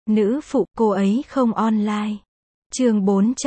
Nữ phụ cô ấy không online. Chương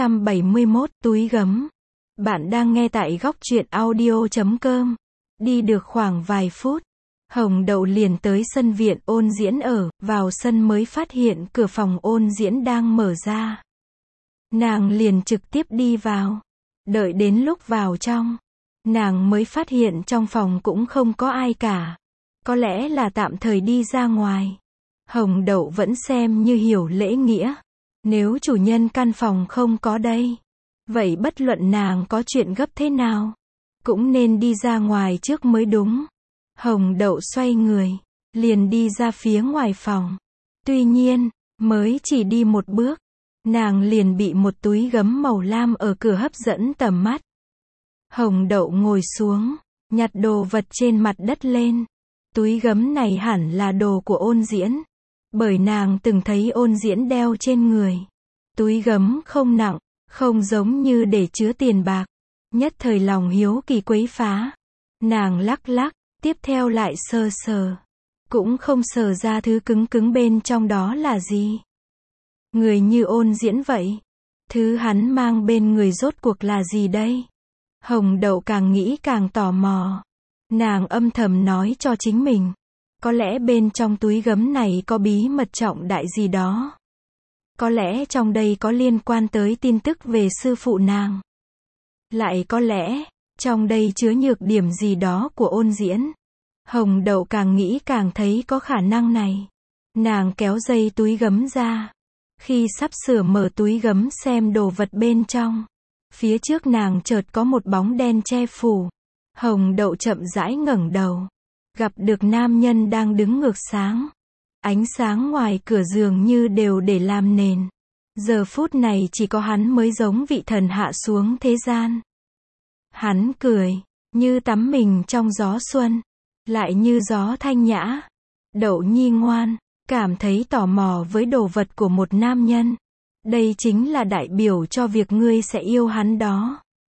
471 túi gấm. Bạn đang nghe tại góc truyện audio.com. Đi được khoảng vài phút, Hồng Đậu liền tới sân viện ôn diễn ở, vào sân mới phát hiện cửa phòng ôn diễn đang mở ra. Nàng liền trực tiếp đi vào. Đợi đến lúc vào trong, nàng mới phát hiện trong phòng cũng không có ai cả. Có lẽ là tạm thời đi ra ngoài. Hồng Đậu vẫn xem như hiểu lễ nghĩa. Nếu chủ nhân căn phòng không có đây, vậy bất luận nàng có chuyện gấp thế nào, cũng nên đi ra ngoài trước mới đúng. Hồng Đậu xoay người, liền đi ra phía ngoài phòng. Tuy nhiên, mới chỉ đi một bước, nàng liền bị một túi gấm màu lam ở cửa hấp dẫn tầm mắt. Hồng Đậu ngồi xuống, nhặt đồ vật trên mặt đất lên. Túi gấm này hẳn là đồ của ôn diễn, bởi nàng từng thấy ôn diễn đeo trên người. Túi gấm không nặng, không giống như để chứa tiền bạc. Nhất thời lòng hiếu kỳ quấy phá. Nàng lắc lắc, tiếp theo lại sờ sờ. Cũng không sờ ra thứ cứng cứng bên trong đó là gì. Người như ôn diễn vậy, thứ hắn mang bên người rốt cuộc là gì đây? Hồng Đậu càng nghĩ càng tò mò. Nàng âm thầm nói cho chính mình, có lẽ bên trong túi gấm này có bí mật trọng đại gì đó. Có lẽ trong đây có liên quan tới tin tức về sư phụ nàng. Lại có lẽ, trong đây chứa nhược điểm gì đó của ôn diễn. Hồng Đậu càng nghĩ càng thấy có khả năng này. Nàng kéo dây túi gấm ra. Khi sắp sửa mở túi gấm xem đồ vật bên trong, phía trước nàng chợt có một bóng đen che phủ. Hồng Đậu chậm rãi ngẩng đầu, gặp được nam nhân đang đứng ngược sáng. Ánh sáng ngoài cửa dường như đều để làm nền. Giờ phút này chỉ có hắn mới giống vị thần hạ xuống thế gian. Hắn cười, như tắm mình trong gió xuân, lại như gió thanh nhã. Đậu nhi ngoan, cảm thấy tò mò với đồ vật của một nam nhân. Đây chính là đại biểu cho việc ngươi sẽ yêu hắn đó.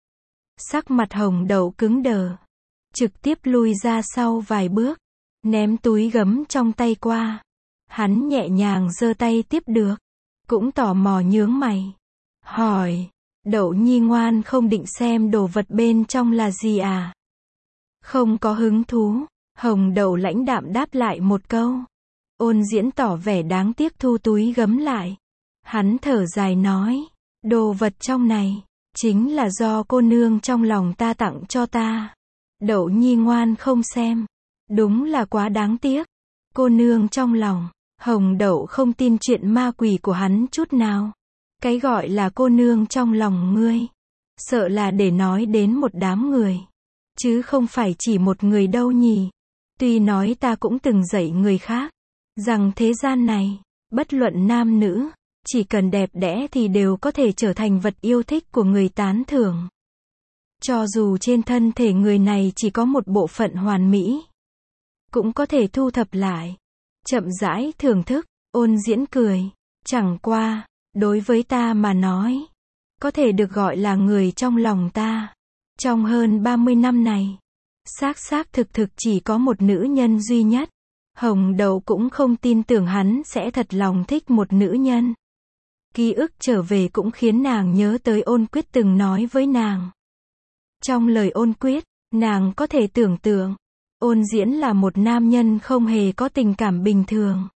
Sắc mặt Hồng Đậu cứng đờ, trực tiếp lui ra sau vài bước, ném túi gấm trong tay qua. Hắn nhẹ nhàng giơ tay tiếp được, cũng tò mò nhướng mày, hỏi, Đậu nhi ngoan không định xem đồ vật bên trong là gì à? Không có hứng thú. Hồng Đậu lãnh đạm đáp lại một câu. Ôn diễn tỏ vẻ đáng tiếc thu túi gấm lại. Hắn thở dài nói, đồ vật trong này, chính là do cô nương trong lòng ta tặng cho ta. Đậu nhi ngoan không xem, đúng là quá đáng tiếc. Cô nương trong lòng. Hồng Đậu không tin chuyện ma quỷ của hắn chút nào. Cái gọi là cô nương trong lòng ngươi, sợ là để nói đến một đám người, chứ không phải chỉ một người đâu nhỉ. Tuy nói ta cũng từng dạy người khác, rằng thế gian này, bất luận nam nữ, chỉ cần đẹp đẽ thì đều có thể trở thành vật yêu thích của người tán thưởng. Cho dù trên thân thể người này chỉ có một bộ phận hoàn mỹ, cũng có thể thu thập lại, chậm rãi thưởng thức. Ôn diễn cười, chẳng qua, đối với ta mà nói, có thể được gọi là người trong lòng ta. Trong hơn 30 năm này, xác thực chỉ có một nữ nhân duy nhất. Hồng Đậu cũng không tin tưởng hắn sẽ thật lòng thích một nữ nhân. Ký ức trở về cũng khiến nàng nhớ tới Ôn Quyết từng nói với nàng. Trong lời Ôn Quyết, nàng có thể tưởng tượng, Ôn diễn là một nam nhân không hề có tình cảm bình thường.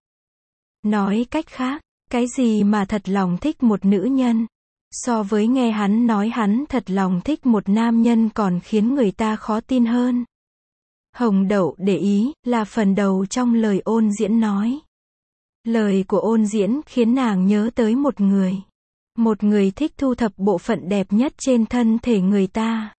Nói cách khác, cái gì mà thật lòng thích một nữ nhân, so với nghe hắn nói hắn thật lòng thích một nam nhân còn khiến người ta khó tin hơn. Hồng Đậu để ý, là phần đầu trong lời ôn diễn nói. Lời của ôn diễn khiến nàng nhớ tới một người. Một người thích thu thập bộ phận đẹp nhất trên thân thể người ta.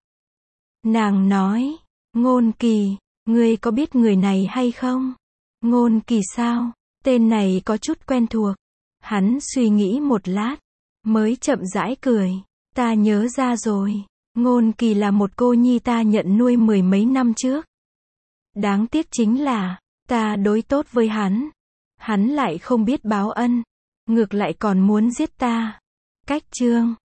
Nàng nói, Ngôn Kỳ, ngươi có biết người này hay không? Ngôn Kỳ sao? Tên này có chút quen thuộc. Hắn suy nghĩ một lát, mới chậm rãi cười. Ta nhớ ra rồi. Ngôn Kỳ là một cô nhi ta nhận nuôi 10 mấy năm trước. Đáng tiếc chính là, ta đối tốt với hắn. Hắn lại không biết báo ân. Ngược lại còn muốn giết ta. Cách chương